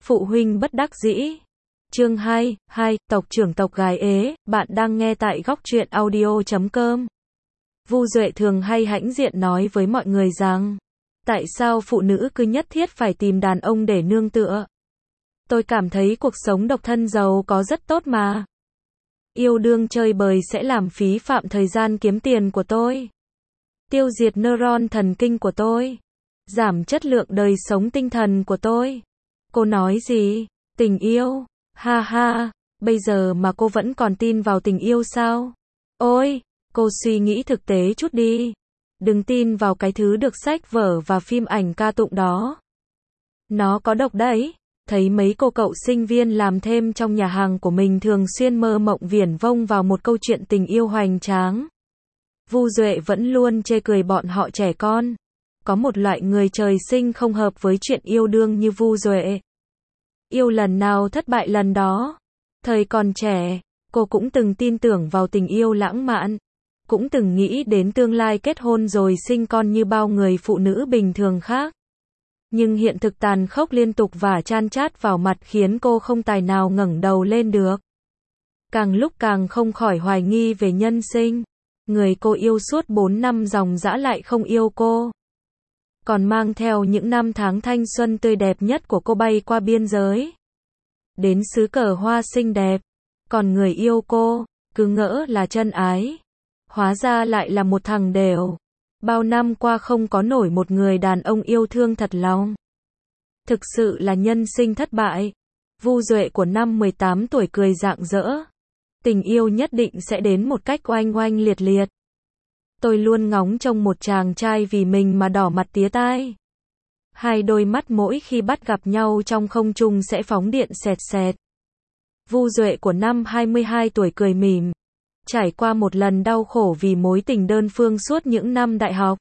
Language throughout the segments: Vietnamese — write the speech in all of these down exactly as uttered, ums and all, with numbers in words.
Phụ huynh bất đắc dĩ. Chương hai, hai, tộc trưởng tộc gái ế, bạn đang nghe tại góc truyện audio chấm com. Vu Duệ thường hay hãnh diện nói với mọi người rằng, tại sao phụ nữ cứ nhất thiết phải tìm đàn ông để nương tựa? Tôi cảm thấy cuộc sống độc thân giàu có rất tốt mà. Yêu đương chơi bời sẽ làm phí phạm thời gian kiếm tiền của tôi. Tiêu diệt neuron thần kinh của tôi. Giảm chất lượng đời sống tinh thần của tôi. Cô nói gì? Tình yêu? Ha ha, bây giờ mà cô vẫn còn tin vào tình yêu sao? Ôi, cô suy nghĩ thực tế chút đi. Đừng tin vào cái thứ được sách vở và phim ảnh ca tụng đó. Nó có độc đấy. Thấy mấy cô cậu sinh viên làm thêm trong nhà hàng của mình thường xuyên mơ mộng viển vông vào một câu chuyện tình yêu hoành tráng. Vu Duệ vẫn luôn chê cười bọn họ trẻ con. Có một loại người trời sinh không hợp với chuyện yêu đương như Vu Duệ. Yêu lần nào thất bại lần đó. Thời còn trẻ, cô cũng từng tin tưởng vào tình yêu lãng mạn. Cũng từng nghĩ đến tương lai kết hôn rồi sinh con như bao người phụ nữ bình thường khác. Nhưng hiện thực tàn khốc liên tục và chan chát vào mặt khiến cô không tài nào ngẩng đầu lên được. Càng lúc càng không khỏi hoài nghi về nhân sinh. Người cô yêu suốt bốn năm dòng dã lại không yêu cô. Còn mang theo những năm tháng thanh xuân tươi đẹp nhất của cô bay qua biên giới. Đến xứ cờ hoa xinh đẹp. Còn người yêu cô, cứ ngỡ là chân ái. Hóa ra lại là một thằng đểu. Bao năm qua không có nổi một người đàn ông yêu thương thật lòng. Thực sự là nhân sinh thất bại. Vu Duệ của năm mười tám tuổi cười rạng rỡ. Tình yêu nhất định sẽ đến một cách oanh oanh liệt liệt. Tôi luôn ngóng trông một chàng trai vì mình mà đỏ mặt tía tai. Hai đôi mắt mỗi khi bắt gặp nhau trong không trung sẽ phóng điện sẹt sẹt. Vu Duệ của năm hai mươi hai tuổi cười mỉm. Trải qua một lần đau khổ vì mối tình đơn phương suốt những năm đại học.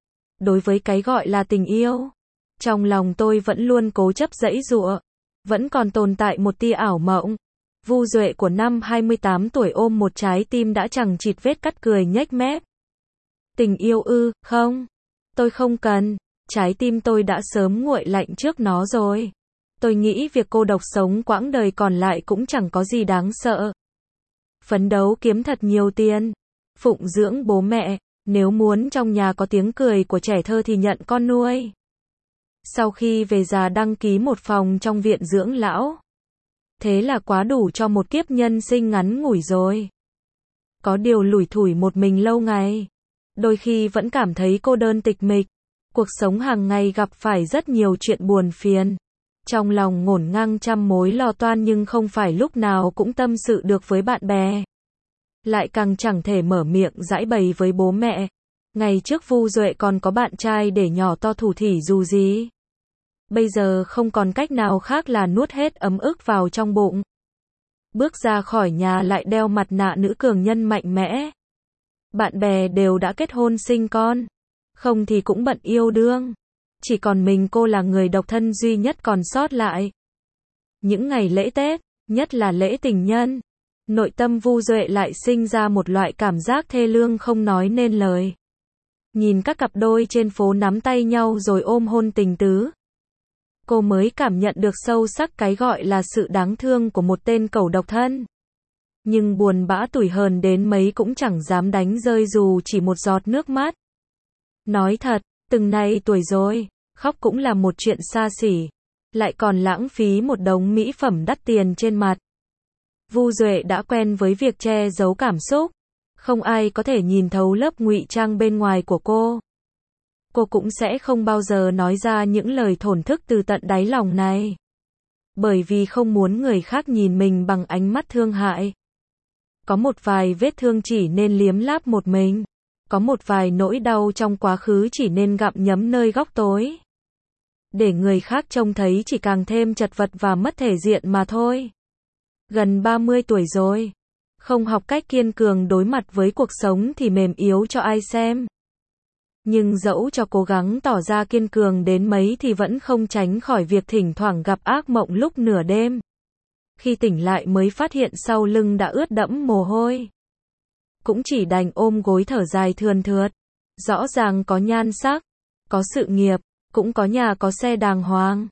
Đối với cái gọi là tình yêu, trong lòng tôi vẫn luôn cố chấp giãy giụa, vẫn còn tồn tại một tia ảo mộng. Vu Duệ của năm hai mươi tám tuổi ôm một trái tim đã chằng chịt vết cắt cười nhếch mép. Tình yêu ư, không. Tôi không cần, trái tim tôi đã sớm nguội lạnh trước nó rồi. Tôi nghĩ việc cô độc sống quãng đời còn lại cũng chẳng có gì đáng sợ. Phấn đấu kiếm thật nhiều tiền, phụng dưỡng bố mẹ, nếu muốn trong nhà có tiếng cười của trẻ thơ thì nhận con nuôi. Sau khi về già đăng ký một phòng trong viện dưỡng lão. Thế là quá đủ cho một kiếp nhân sinh ngắn ngủi rồi. Có điều lủi thủi một mình lâu ngày. Đôi khi vẫn cảm thấy cô đơn tịch mịch. Cuộc sống hàng ngày gặp phải rất nhiều chuyện buồn phiền. Trong lòng ngổn ngang trăm mối lo toan nhưng không phải lúc nào cũng tâm sự được với bạn bè. Lại càng chẳng thể mở miệng giãi bày với bố mẹ. Ngày trước Vu Duệ còn có bạn trai để nhỏ to thủ thỉ dù gì. Bây giờ không còn cách nào khác là nuốt hết ấm ức vào trong bụng. Bước ra khỏi nhà lại đeo mặt nạ nữ cường nhân mạnh mẽ. Bạn bè đều đã kết hôn sinh con. Không thì cũng bận yêu đương. Chỉ còn mình cô là người độc thân duy nhất còn sót lại. Những ngày lễ Tết, nhất là lễ tình nhân, nội tâm Vu Duệ lại sinh ra một loại cảm giác thê lương không nói nên lời. Nhìn các cặp đôi trên phố nắm tay nhau rồi ôm hôn tình tứ. Cô mới cảm nhận được sâu sắc cái gọi là sự đáng thương của một tên cẩu độc thân. Nhưng buồn bã tủi hờn đến mấy cũng chẳng dám đánh rơi dù chỉ một giọt nước mắt. Nói thật, từng này tuổi rồi, khóc cũng là một chuyện xa xỉ. Lại còn lãng phí một đống mỹ phẩm đắt tiền trên mặt. Vu Duệ đã quen với việc che giấu cảm xúc. Không ai có thể nhìn thấu lớp ngụy trang bên ngoài của cô. Cô cũng sẽ không bao giờ nói ra những lời thổn thức từ tận đáy lòng này. Bởi vì không muốn người khác nhìn mình bằng ánh mắt thương hại. Có một vài vết thương chỉ nên liếm láp một mình. Có một vài nỗi đau trong quá khứ chỉ nên gặm nhấm nơi góc tối. Để người khác trông thấy chỉ càng thêm chật vật và mất thể diện mà thôi. Gần ba mươi tuổi rồi. Không học cách kiên cường đối mặt với cuộc sống thì mềm yếu cho ai xem. Nhưng dẫu cho cố gắng tỏ ra kiên cường đến mấy thì vẫn không tránh khỏi việc thỉnh thoảng gặp ác mộng lúc nửa đêm. Khi tỉnh lại mới phát hiện sau lưng đã ướt đẫm mồ hôi. Cũng chỉ đành ôm gối thở dài thườn thượt. Rõ ràng có nhan sắc, có sự nghiệp, cũng có nhà có xe đàng hoàng.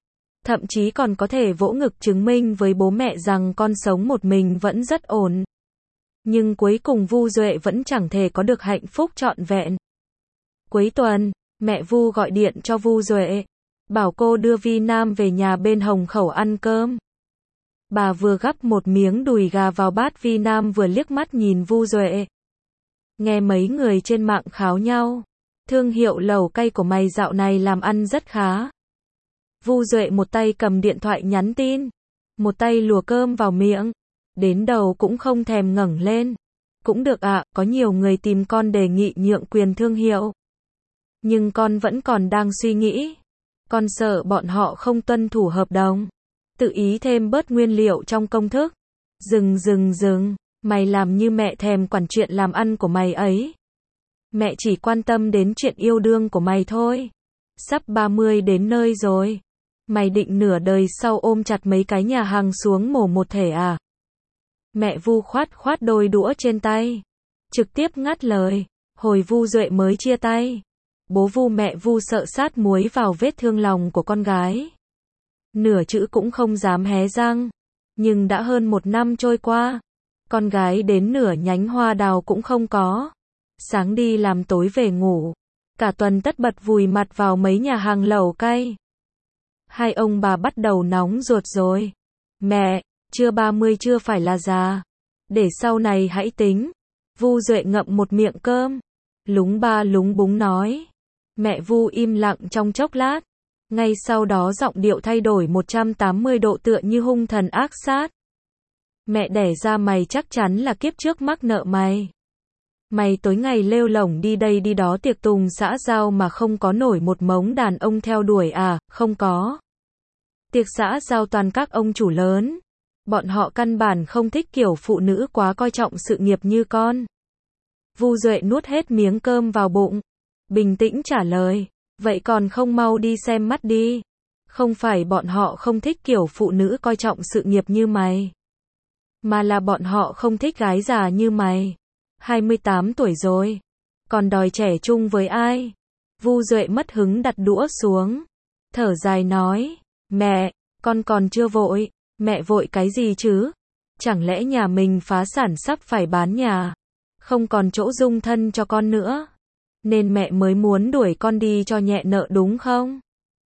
Thậm chí còn có thể vỗ ngực chứng minh với bố mẹ rằng con sống một mình vẫn rất ổn. Nhưng cuối cùng Vu Duệ vẫn chẳng thể có được hạnh phúc trọn vẹn. Cuối tuần, mẹ Vu gọi điện cho Vu Duệ, bảo cô đưa Vi Nam về nhà bên Hồng Khẩu ăn cơm. Bà vừa gắp một miếng đùi gà vào bát Vi Nam vừa liếc mắt nhìn Vu Duệ. Nghe mấy người trên mạng kháo nhau, thương hiệu lẩu cay của mày dạo này làm ăn rất khá. Vu Duệ một tay cầm điện thoại nhắn tin, một tay lùa cơm vào miệng, đến đầu cũng không thèm ngẩng lên. Cũng được ạ, à, có nhiều người tìm con đề nghị nhượng quyền thương hiệu. Nhưng con vẫn còn đang suy nghĩ. Con sợ bọn họ không tuân thủ hợp đồng. Tự ý thêm bớt nguyên liệu trong công thức. Dừng dừng dừng, mày làm như mẹ thèm quản chuyện làm ăn của mày ấy. Mẹ chỉ quan tâm đến chuyện yêu đương của mày thôi. Sắp ba mươi đến nơi rồi. Mày định nửa đời sau ôm chặt mấy cái nhà hàng xuống mổ một thể à? Mẹ Vu khoát khoát đôi đũa trên tay, trực tiếp ngắt lời. Hồi Vu Duệ mới chia tay, bố Vu mẹ Vu sợ sát muối vào vết thương lòng của con gái. Nửa chữ cũng không dám hé răng. Nhưng đã hơn một năm trôi qua, con gái đến nửa nhánh hoa đào cũng không có. Sáng đi làm tối về ngủ, cả tuần tất bật vùi mặt vào mấy nhà hàng lẩu cay. Hai ông bà bắt đầu nóng ruột rồi. Mẹ, chưa ba mươi chưa phải là già. Để sau này hãy tính. Vu Duệ ngậm một miệng cơm, lúng ba lúng búng nói. Mẹ Vu im lặng trong chốc lát. Ngay sau đó giọng điệu thay đổi một trăm tám mươi độ tựa như hung thần ác sát. Mẹ đẻ ra mày chắc chắn là kiếp trước mắc nợ mày. Mày tối ngày lêu lổng đi đây đi đó tiệc tùng xã giao mà không có nổi một mống đàn ông theo đuổi à? Không có. Tiệc xã giao toàn các ông chủ lớn. Bọn họ căn bản không thích kiểu phụ nữ quá coi trọng sự nghiệp như con. Vu Duệ nuốt hết miếng cơm vào bụng, bình tĩnh trả lời. Vậy còn không mau đi xem mắt đi. Không phải bọn họ không thích kiểu phụ nữ coi trọng sự nghiệp như mày, mà là bọn họ không thích gái già như mày. hai mươi tám tuổi rồi, còn đòi trẻ chung với ai? Vu Duệ mất hứng đặt đũa xuống, thở dài nói. Mẹ, con còn chưa vội. Mẹ vội cái gì chứ? Chẳng lẽ nhà mình phá sản sắp phải bán nhà, không còn chỗ dung thân cho con nữa, nên mẹ mới muốn đuổi con đi cho nhẹ nợ đúng không?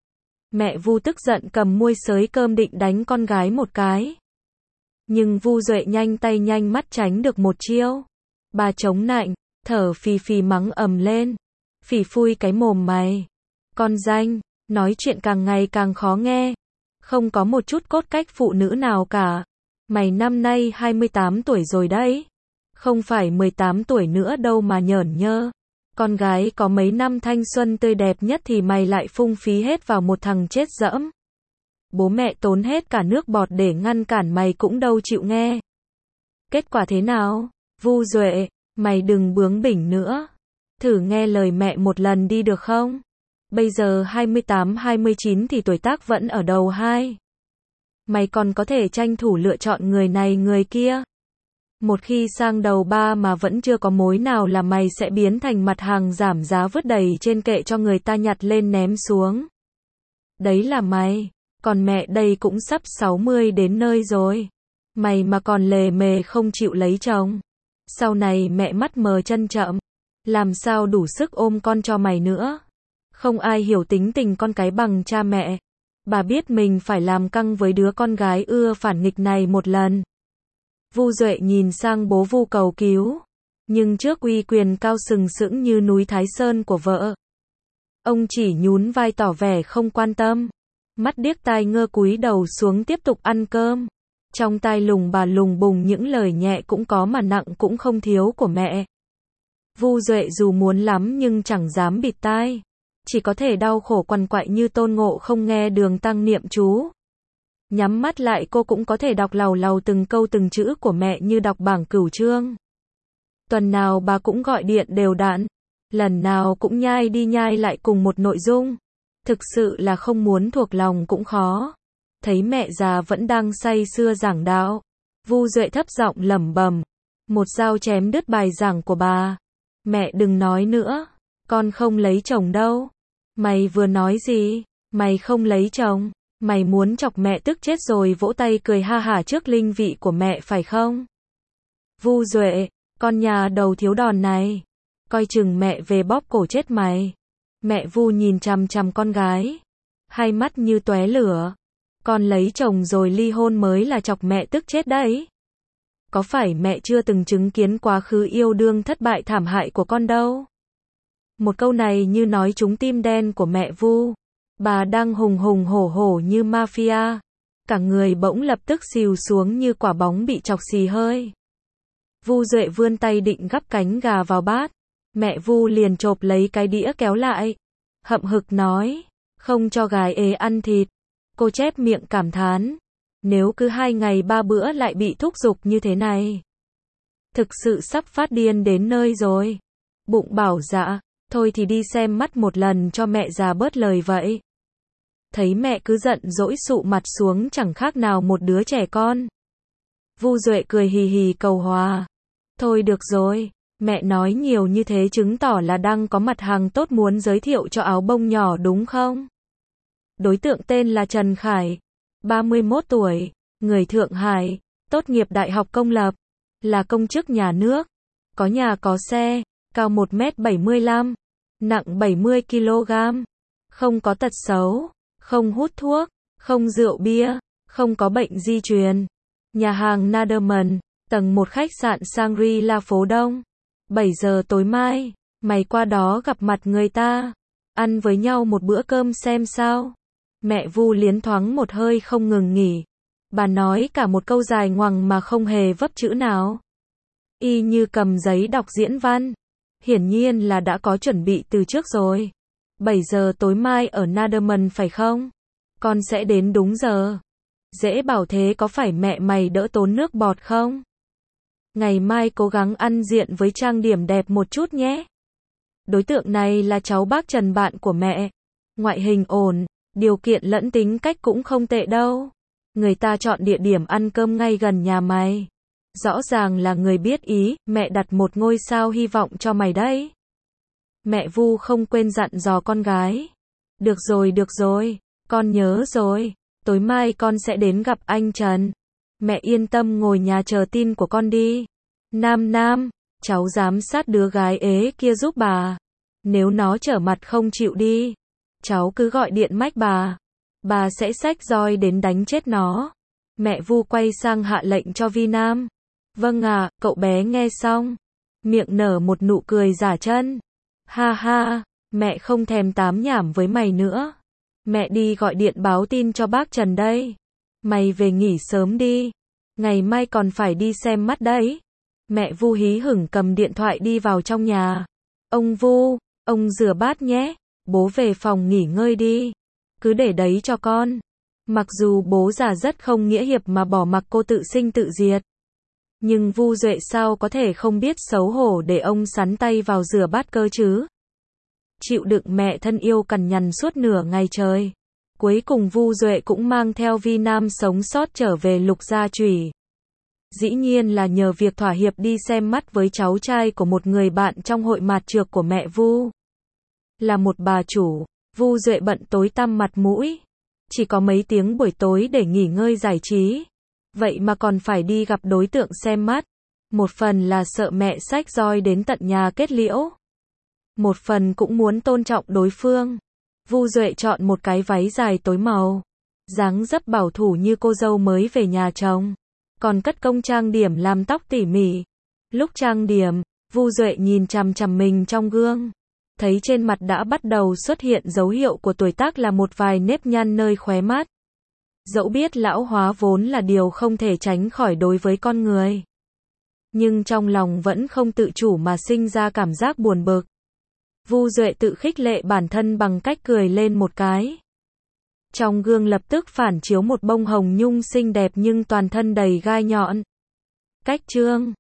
Mẹ Vu tức giận cầm muôi xới cơm định đánh con gái một cái. Nhưng Vu Duệ nhanh tay nhanh mắt tránh được một chiêu. Bà chống nạnh, thở phì phì mắng ầm lên. Phì phui cái mồm mày. Con danh, nói chuyện càng ngày càng khó nghe. Không có một chút cốt cách phụ nữ nào cả. Mày năm nay hai mươi tám tuổi rồi đấy. Không phải mười tám tuổi nữa đâu mà nhởn nhơ. Con gái có mấy năm thanh xuân tươi đẹp nhất thì mày lại phung phí hết vào một thằng chết dẫm. Bố mẹ tốn hết cả nước bọt để ngăn cản mày cũng đâu chịu nghe. Kết quả thế nào? Vu Duệ, mày đừng bướng bỉnh nữa. Thử nghe lời mẹ một lần đi được không? Bây giờ hai mươi tám hai mươi chín thì tuổi tác vẫn ở đầu hai. Mày còn có thể tranh thủ lựa chọn người này người kia. Một khi sang đầu ba mà vẫn chưa có mối nào là mày sẽ biến thành mặt hàng giảm giá vứt đầy trên kệ cho người ta nhặt lên ném xuống. Đấy là mày. Còn mẹ đây cũng sắp sáu mươi đến nơi rồi. Mày mà còn lề mề không chịu lấy chồng. Sau này mẹ mắt mờ chân chậm. Làm sao đủ sức ôm con cho mày nữa. Không ai hiểu tính tình con cái bằng cha mẹ. Bà biết mình phải làm căng với đứa con gái ưa phản nghịch này một lần. Vu Duệ nhìn sang bố Vu cầu cứu. Nhưng trước uy quyền cao sừng sững như núi Thái Sơn của vợ, ông chỉ nhún vai tỏ vẻ không quan tâm. Mắt điếc tai ngơ cúi đầu xuống tiếp tục ăn cơm. Trong tai lùng bà lùng bùng những lời nhẹ cũng có mà nặng cũng không thiếu của mẹ. Vu Duệ dù muốn lắm nhưng chẳng dám bịt tai. Chỉ có thể đau khổ quằn quại như Tôn Ngộ không nghe Đường Tăng niệm chú. Nhắm mắt lại cô cũng có thể đọc làu làu từng câu từng chữ của mẹ như đọc bảng cửu chương. Tuần nào bà cũng gọi điện đều đặn. Lần nào cũng nhai đi nhai lại cùng một nội dung. Thực sự là không muốn thuộc lòng cũng khó. Thấy mẹ già vẫn đang say sưa giảng đạo, Vu Duệ thấp giọng lẩm bẩm. Một dao chém đứt bài giảng của bà. Mẹ đừng nói nữa. Con không lấy chồng đâu. Mày vừa nói gì? Mày không lấy chồng. Mày muốn chọc mẹ tức chết rồi vỗ tay cười ha hả trước linh vị của mẹ phải không? Vu Duệ, con nhà đầu thiếu đòn này. Coi chừng mẹ về bóp cổ chết mày. Mẹ Vu nhìn chằm chằm con gái. Hai mắt như tóe lửa. Con lấy chồng rồi ly hôn mới là chọc mẹ tức chết đấy. Có phải mẹ chưa từng chứng kiến quá khứ yêu đương thất bại thảm hại của con đâu? Một câu này như nói trúng tim đen của mẹ Vu. Bà đang hùng hùng hổ hổ như mafia. Cả người bỗng lập tức xìu xuống như quả bóng bị chọc xì hơi. Vu Duệ vươn tay định gắp cánh gà vào bát. Mẹ Vu liền chộp lấy cái đĩa kéo lại. Hậm hực nói, không cho gái ế ăn thịt. Cô chép miệng cảm thán. Nếu cứ hai ngày ba bữa lại bị thúc giục như thế này. Thực sự sắp phát điên đến nơi rồi. Bụng bảo dạ, thôi thì đi xem mắt một lần cho mẹ già bớt lời vậy. Thấy mẹ cứ giận dỗi sụ mặt xuống chẳng khác nào một đứa trẻ con. Vu Duệ cười hì hì cầu hòa. Thôi được rồi, mẹ nói nhiều như thế chứng tỏ là đang có mặt hàng tốt muốn giới thiệu cho áo bông nhỏ đúng không? Đối tượng tên là Trần Khải, ba mươi mốt tuổi, người Thượng Hải, tốt nghiệp đại học công lập, là công chức nhà nước, có nhà có xe, cao một mét bảy mươi lăm, nặng bảy mươi ki lô gam, không có tật xấu, không hút thuốc, không rượu bia, không có bệnh di truyền. Nhà hàng Naderman, tầng một khách sạn Shangri-La phố Đông. bảy giờ tối mai, mày qua đó gặp mặt người ta, ăn với nhau một bữa cơm xem sao. Mẹ Vu liến thoáng một hơi không ngừng nghỉ. Bà nói cả một câu dài ngoằng mà không hề vấp chữ nào. Y như cầm giấy đọc diễn văn. Hiển nhiên là đã có chuẩn bị từ trước rồi. bảy giờ tối mai ở Naderman phải không? Con sẽ đến đúng giờ. Dễ bảo thế có phải mẹ mày đỡ tốn nước bọt không? Ngày mai cố gắng ăn diện với trang điểm đẹp một chút nhé. Đối tượng này là cháu bác Trần bạn của mẹ. Ngoại hình ổn, điều kiện lẫn tính cách cũng không tệ đâu. Người ta chọn địa điểm ăn cơm ngay gần nhà mày. Rõ ràng là người biết ý, mẹ đặt một ngôi sao hy vọng cho mày đấy. Mẹ Vu không quên dặn dò con gái. Được rồi được rồi, con nhớ rồi. Tối mai con sẽ đến gặp anh Trần. Mẹ yên tâm ngồi nhà chờ tin của con đi. Nam Nam, cháu giám sát đứa gái ế kia giúp bà. Nếu nó trở mặt không chịu đi, cháu cứ gọi điện mách bà. Bà sẽ xách roi đến đánh chết nó. Mẹ Vu quay sang hạ lệnh cho Vi Nam. Vâng ạ, cậu bé nghe xong. Miệng nở một nụ cười giả chân. Ha ha, mẹ không thèm tám nhảm với mày nữa. Mẹ đi gọi điện báo tin cho bác Trần đây. Mày về nghỉ sớm đi. Ngày mai còn phải đi xem mắt đấy. Mẹ Vu hí hửng cầm điện thoại đi vào trong nhà. Ông Vu, ông rửa bát nhé. Bố về phòng nghỉ ngơi đi. Cứ để đấy cho con. Mặc dù bố già rất không nghĩa hiệp mà bỏ mặc cô tự sinh tự diệt. Nhưng Vu Duệ sao có thể không biết xấu hổ để ông sắn tay vào rửa bát cơ chứ? Chịu đựng mẹ thân yêu cằn nhằn suốt nửa ngày trời. Cuối cùng Vu Duệ cũng mang theo Vi Nam sống sót trở về Lục Gia Chủy. Dĩ nhiên là nhờ việc thỏa hiệp đi xem mắt với cháu trai của một người bạn trong hội mạt trược của mẹ Vu. Là một bà chủ, Vu Duệ bận tối tăm mặt mũi. Chỉ có mấy tiếng buổi tối để nghỉ ngơi giải trí. Vậy mà còn phải đi gặp đối tượng xem mắt. Một phần là sợ mẹ xách roi đến tận nhà kết liễu. Một phần cũng muốn tôn trọng đối phương. Vu Duệ chọn một cái váy dài tối màu. Dáng dấp bảo thủ như cô dâu mới về nhà chồng. Còn cất công trang điểm làm tóc tỉ mỉ. Lúc trang điểm, Vu Duệ nhìn chằm chằm mình trong gương. Thấy trên mặt đã bắt đầu xuất hiện dấu hiệu của tuổi tác là một vài nếp nhăn nơi khóe mắt. Dẫu biết lão hóa vốn là điều không thể tránh khỏi đối với con người. Nhưng trong lòng vẫn không tự chủ mà sinh ra cảm giác buồn bực. Vu Duệ tự khích lệ bản thân bằng cách cười lên một cái. Trong gương lập tức phản chiếu một bông hồng nhung xinh đẹp nhưng toàn thân đầy gai nhọn. Cách trương